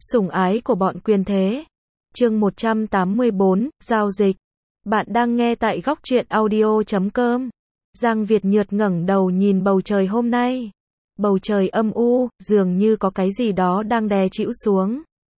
Sủng ái của bọn quyền thế. Chương 184, giao dịch. Bạn đang nghe tại góc truyện audio.com. Giang Việt Nhược ngẩng đầu nhìn bầu trời hôm nay. Bầu trời âm u, dường như có cái gì đó đang đè trĩu xuống.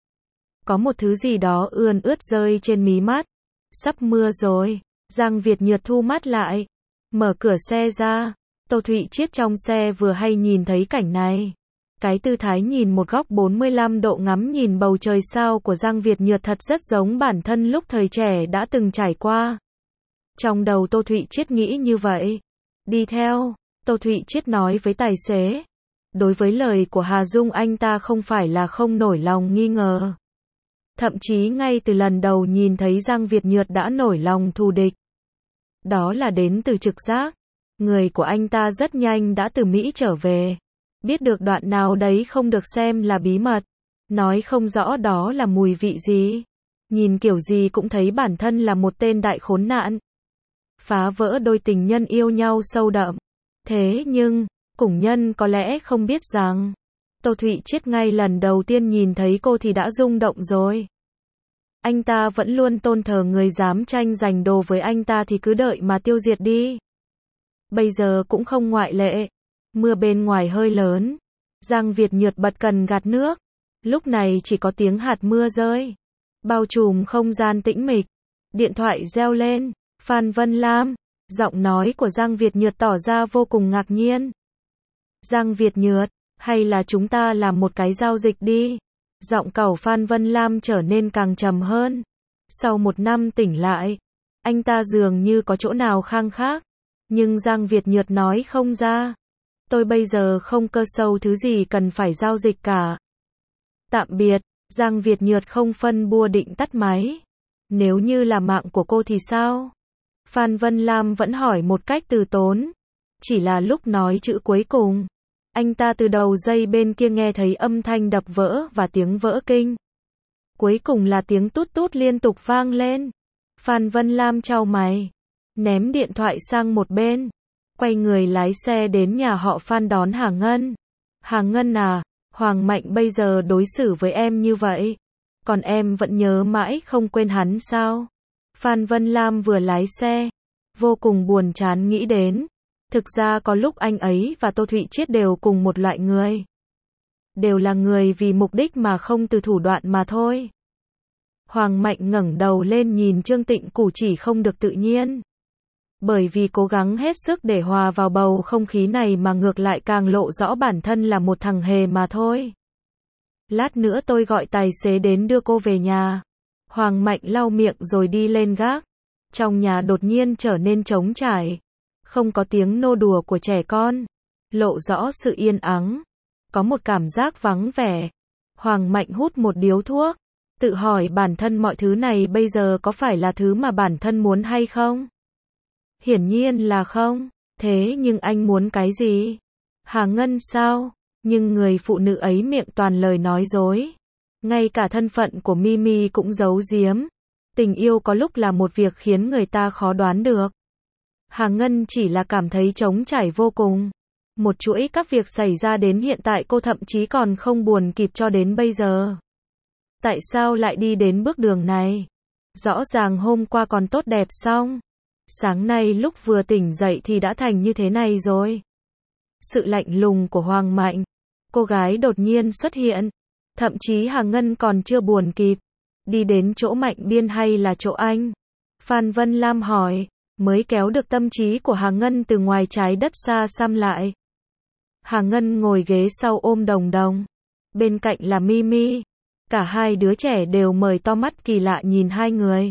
Có một thứ gì đó ươn ướt rơi trên mí mắt. Sắp mưa rồi. Giang Việt Nhược thu mắt lại. Mở cửa xe ra. Tô Thụy Chiết trong xe vừa hay nhìn thấy cảnh này. Cái tư thái nhìn một góc 45 độ ngắm nhìn bầu trời sao của Giang Việt Nhược thật rất giống bản thân lúc thời trẻ đã từng trải qua. Trong đầu Tô Thụy Chiết nghĩ như vậy. Đi theo, Tô Thụy Chiết nói với tài xế. Đối với lời của Hà Dung anh ta không phải là không nổi lòng nghi ngờ. Thậm chí ngay từ lần đầu nhìn thấy Giang Việt Nhược đã nổi lòng thù địch. Đó là đến từ trực giác. Người của anh ta rất nhanh đã từ Mỹ trở về. Biết được đoạn nào đấy không được xem là bí mật. Nói không rõ đó là mùi vị gì. Nhìn kiểu gì cũng thấy bản thân là một tên đại khốn nạn. Phá vỡ đôi tình nhân yêu nhau sâu đậm. Thế nhưng, cùng nhân có lẽ không biết rằng, Tô Thụy Chiết ngay lần đầu tiên nhìn thấy cô thì đã rung động rồi. Anh ta vẫn luôn tôn thờ người dám tranh giành đồ với anh ta thì cứ đợi mà tiêu diệt đi. Bây giờ cũng không ngoại lệ. Mưa bên ngoài hơi lớn. Giang Việt Nhược bật cần gạt nước. Lúc này chỉ có tiếng hạt mưa rơi. Bao trùm không gian tĩnh mịch. Điện thoại reo lên. Phan Vân Lam. Giọng nói của Giang Việt Nhược tỏ ra vô cùng ngạc nhiên. Giang Việt Nhược, hay là chúng ta làm một cái giao dịch đi. Giọng cẩu Phan Vân Lam trở nên càng trầm hơn. Sau một năm tỉnh lại, anh ta dường như có chỗ nào khang khác. Nhưng Giang Việt Nhược nói không ra. Tôi bây giờ không cơ sâu thứ gì cần phải giao dịch cả. Tạm biệt. Giang Việt Nhược không phân bua định tắt máy. Nếu như là mạng của cô thì sao? Phan Vân Lam vẫn hỏi một cách từ tốn. Chỉ là lúc nói chữ cuối cùng, anh ta từ đầu dây bên kia nghe thấy âm thanh đập vỡ và tiếng vỡ kinh. Cuối cùng là tiếng tút tút liên tục vang lên. Phan Vân Lam chau mày, ném điện thoại sang một bên, quay người lái xe đến nhà họ Phan đón Hà Ngân. Hà Ngân à, Hoàng Mạnh bây giờ đối xử với em như vậy, còn em vẫn nhớ mãi không quên hắn sao? Phan Vân Lam vừa lái xe, vô cùng buồn chán nghĩ đến. Thực ra có lúc anh ấy và Tô Thụy Chiết đều cùng một loại người. Đều là người vì mục đích mà không từ thủ đoạn mà thôi. Hoàng Mạnh ngẩng đầu lên nhìn Trương Tịnh cử chỉ không được tự nhiên. Bởi vì cố gắng hết sức để hòa vào bầu không khí này mà ngược lại càng lộ rõ bản thân là một thằng hề mà thôi. Lát nữa tôi gọi tài xế đến đưa cô về nhà. Hoàng Mạnh lau miệng rồi đi lên gác. Trong nhà đột nhiên trở nên trống trải. Không có tiếng nô đùa của trẻ con. Lộ rõ sự yên ắng. Có một cảm giác vắng vẻ. Hoàng Mạnh hút một điếu thuốc. Tự hỏi bản thân mọi thứ này bây giờ có phải là thứ mà bản thân muốn hay không? Hiển nhiên là không. Thế nhưng anh muốn cái gì? Hà Ngân sao? Nhưng người phụ nữ ấy miệng toàn lời nói dối. Ngay cả thân phận của Mimi cũng giấu giếm. Tình yêu có lúc là một việc khiến người ta khó đoán được. Hà Ngân chỉ là cảm thấy trống trải vô cùng. Một chuỗi các việc xảy ra đến hiện tại cô thậm chí còn không buồn kịp cho đến bây giờ. Tại sao lại đi đến bước đường này? Rõ ràng hôm qua còn tốt đẹp xong. Sáng nay lúc vừa tỉnh dậy thì đã thành như thế này rồi. Sự lạnh lùng của Hoàng Mạnh. Cô gái đột nhiên xuất hiện. Thậm chí Hà Ngân còn chưa buồn kịp. Đi đến chỗ Mạnh Biên hay là chỗ anh? Phan Vân Lam hỏi. Mới kéo được tâm trí của Hà Ngân từ ngoài trái đất xa xăm lại. Hà Ngân ngồi ghế sau ôm Đồng Đồng. Bên cạnh là Mimi. Cả hai đứa trẻ đều mở to mắt kỳ lạ nhìn hai người.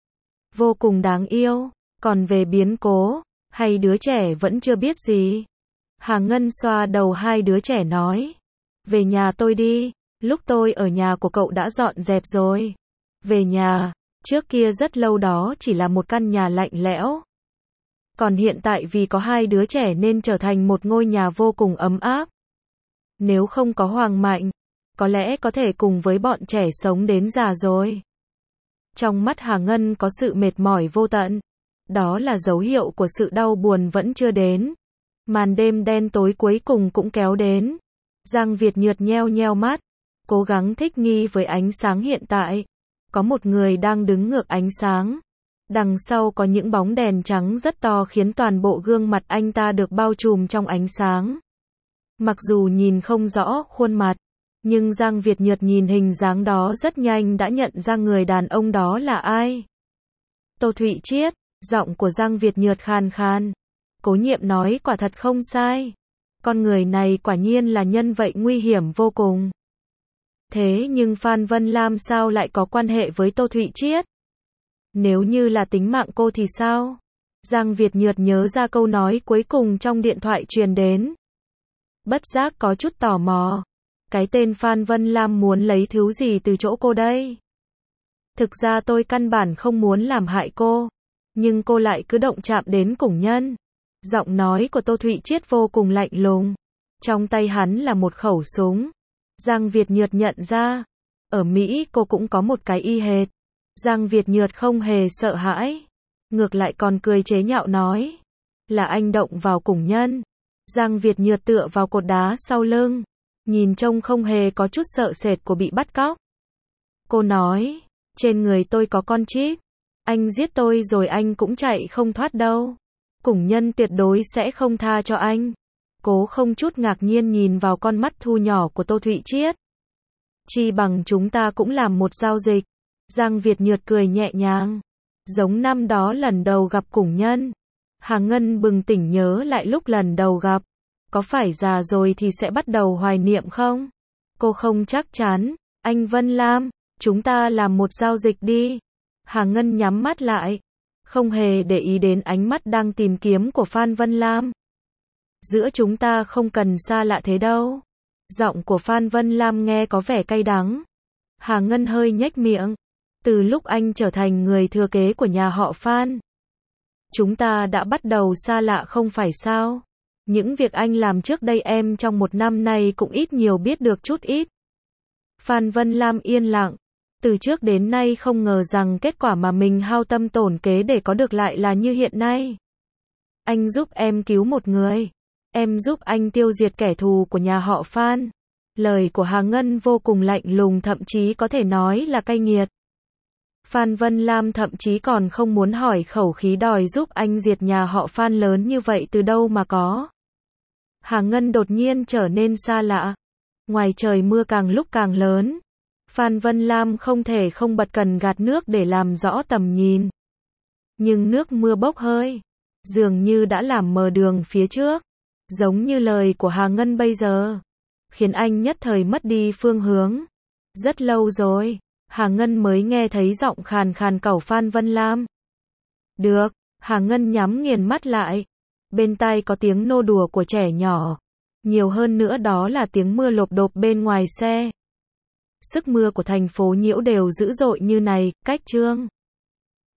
Vô cùng đáng yêu. Còn về biến cố, hay đứa trẻ vẫn chưa biết gì? Hà Ngân xoa đầu hai đứa trẻ nói. Về nhà tôi đi. Lúc tôi ở nhà của cậu đã dọn dẹp rồi. Về nhà. Trước kia rất lâu đó chỉ là một căn nhà lạnh lẽo. Còn hiện tại vì có hai đứa trẻ nên trở thành một ngôi nhà vô cùng ấm áp. Nếu không có Hoàng Mạnh, có lẽ có thể cùng với bọn trẻ sống đến già rồi. Trong mắt Hà Ngân có sự mệt mỏi vô tận. Đó là dấu hiệu của sự đau buồn vẫn chưa đến. Màn đêm đen tối cuối cùng cũng kéo đến. Giang Việt Nhược nheo nheo mắt. cố gắng thích nghi với ánh sáng hiện tại. Có một người đang đứng ngược ánh sáng. Đằng sau có những bóng đèn trắng rất to khiến toàn bộ gương mặt anh ta được bao trùm trong ánh sáng. Mặc dù nhìn không rõ khuôn mặt, nhưng Giang Việt Nhược nhìn hình dáng đó rất nhanh đã nhận ra người đàn ông đó là ai. Tô Thụy Triết, giọng của Giang Việt Nhược khàn khàn. Cố Nhiệm nói quả thật không sai. Con người này quả nhiên là nhân vật nguy hiểm vô cùng. Thế nhưng Phan Vân Lam sao lại có quan hệ với Tô Thụy Triết? Nếu như là tính mạng cô thì sao? Giang Việt Nhược nhớ ra câu nói cuối cùng trong điện thoại truyền đến. Bất giác có chút tò mò. Cái tên Phan Vân Lam muốn lấy thứ gì từ chỗ cô đây? Thực ra tôi căn bản không muốn làm hại cô. Nhưng cô lại cứ động chạm đến Củng Nhân. Giọng nói của Tô Thụy Triết vô cùng lạnh lùng. Trong tay hắn là một khẩu súng. Giang Việt Nhược nhận ra. Ở Mỹ cô cũng có một cái y hệt. Giang Việt Nhược không hề sợ hãi. Ngược lại còn cười chế nhạo nói. Là anh động vào Củng Nhân. Giang Việt Nhược tựa vào cột đá sau lưng. Nhìn trông không hề có chút sợ sệt của bị bắt cóc. Cô nói. Trên người tôi có con chip. Anh giết tôi rồi anh cũng chạy không thoát đâu. Củng Nhân tuyệt đối sẽ không tha cho anh. Cố không chút ngạc nhiên nhìn vào con mắt thu nhỏ của Tô Thụy Triết. Chi bằng chúng ta cũng làm một giao dịch. Giang Việt Nhược cười nhẹ nhàng. Giống năm đó lần đầu gặp Củng Nhân. Hà Ngân bừng tỉnh nhớ lại lúc lần đầu gặp. Có phải già rồi thì sẽ bắt đầu hoài niệm không? Cô không chắc chắn. Anh Vân Lam, chúng ta làm một giao dịch đi. Hà Ngân nhắm mắt lại. Không hề để ý đến ánh mắt đang tìm kiếm của Phan Vân Lam. Giữa chúng ta không cần xa lạ thế đâu. Giọng của Phan Vân Lam nghe có vẻ cay đắng. Hà Ngân hơi nhếch miệng. Từ lúc anh trở thành người thừa kế của nhà họ Phan, chúng ta đã bắt đầu xa lạ không phải sao? Những việc anh làm trước đây em trong một năm nay cũng ít nhiều biết được chút ít. Phan Vân Lam yên lặng. Từ trước đến nay không ngờ rằng kết quả mà mình hao tâm tổn kế để có được lại là như hiện nay. Anh giúp em cứu một người. Em giúp anh tiêu diệt kẻ thù của nhà họ Phan. Lời của Hà Ngân vô cùng lạnh lùng, thậm chí có thể nói là cay nghiệt. Phan Vân Lam thậm chí còn không muốn hỏi khẩu khí đòi giúp anh diệt nhà họ Phan lớn như vậy từ đâu mà có. Hà Ngân đột nhiên trở nên xa lạ. Ngoài trời mưa càng lúc càng lớn. Phan Vân Lam không thể không bật cần gạt nước để làm rõ tầm nhìn. Nhưng nước mưa bốc hơi. Dường như đã làm mờ đường phía trước. Giống như lời của Hà Ngân bây giờ. Khiến anh nhất thời mất đi phương hướng. Rất lâu rồi. Hà Ngân mới nghe thấy giọng khàn khàn của Phan Vân Lam. Được, Hà Ngân nhắm nghiền mắt lại. Bên tai có tiếng nô đùa của trẻ nhỏ. Nhiều hơn nữa đó là tiếng mưa lộp độp bên ngoài xe. Sức mưa của thành phố Nhiễu đều dữ dội như này, cách chương